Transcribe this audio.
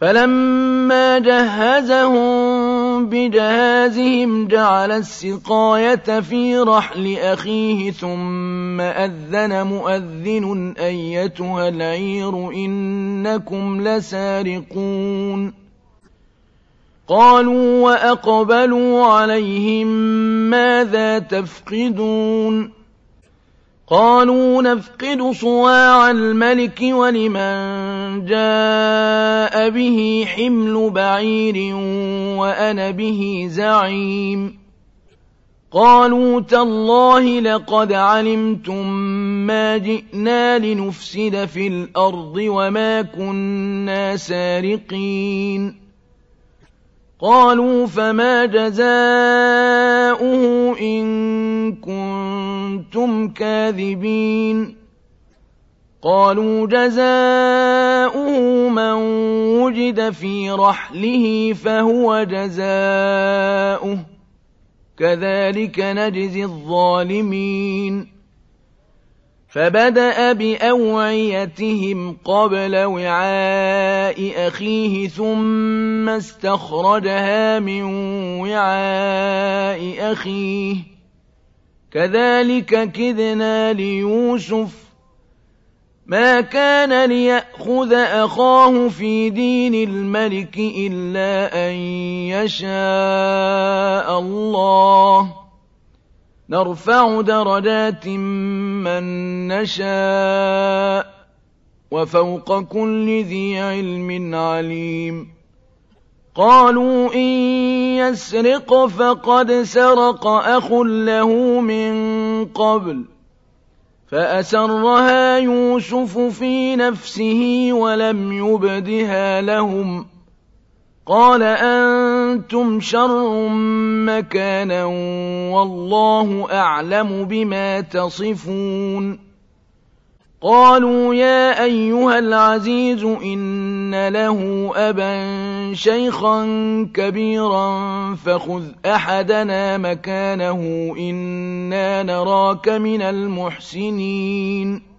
فَلَمَّا جَهَّزَهُم بِجَهَازِهِمْ جَعَلَ السِّقَايَةَ فِي رَحْلِ أَخِيهِ ثُمَّ أَذَّنَ مُؤَذِّنٌ أَيَّتُهَا الْعِيرُ إِنَّكُمْ لَسَارِقُونَ قَالُوا وَأَقْبَلُوا عَلَيْهِم مَّاذَا تَفْقِدُونَ قَالُوا نَفْقِدُ صُوَاعَ الْمَلِكِ وَلِمَن جَاءَ بِهِ حِمْلُ بَعِيرٍ وَأَنَا بِهِ زَعِيمٌ قَالُوا تَاللَّهِ لَقَدْ عَلِمْتُم مَّا جِئْنَا لِنُفْسِدَ فِي الْأَرْضِ وَمَا كُنَّا سَارِقِينَ قَالُوا فَمَا جَزَاؤُهُ إِن كُنتُمْ كَاذِبِينَ قَالُوا جَزَاؤُهُ مَن وُجِدَ فِي رَحْلِهِ فَهُوَ جَزَاؤُهُ كَذَٰلِكَ نَجْزِي الظَّالِمِينَ فَبَدَأَ بِأَوْعِيَتِهِمْ قَبْلَ وِعَاءِ أَخِيهِ ثُمَّ اسْتَخْرَجَهَا مِن وِعَاءِ أَخِيهِ كَذَٰلِكَ كِدْنَا لِيُوسُفَ مَا كَانَ لِيَأْخُذَ أَخَاهُ فِي دِينِ الْمَلِكِ إِلَّا أَن يَشَاءَ اللَّهُ ۚ نَرْفَعُ دَرَجَاتٍ مَّن نَّشَاءُ ۗ وَفَوْقَ كُلِّ ذِي عِلْمٍ عَلِيمٌ قَالُوا إِن يَسْرِقْ فَقَدْ سَرَقَ أَخٌ لَّهُ مِن قَبْلُ فَأَسَرَّهَا يُوسُفُ فِي نَفْسِهِ وَلَمْ يُبْدِهَا لَهُمْ قَالَ أَنتُمْ شَرٌّ مَّكَانًا وَاللَّهُ أَعْلَمُ بِمَا تَصِفُونَ قَالُوا يَا أَيُّهَا الْعَزِيزُ إِنَّ لَهُ أَبًا شَيْخًا كَبِيرًا فَخُذْ أَحَدَنَا مَكَانَهُ إِنَّا نَرَاكَ مِنَ الْمُحْسِنِينَ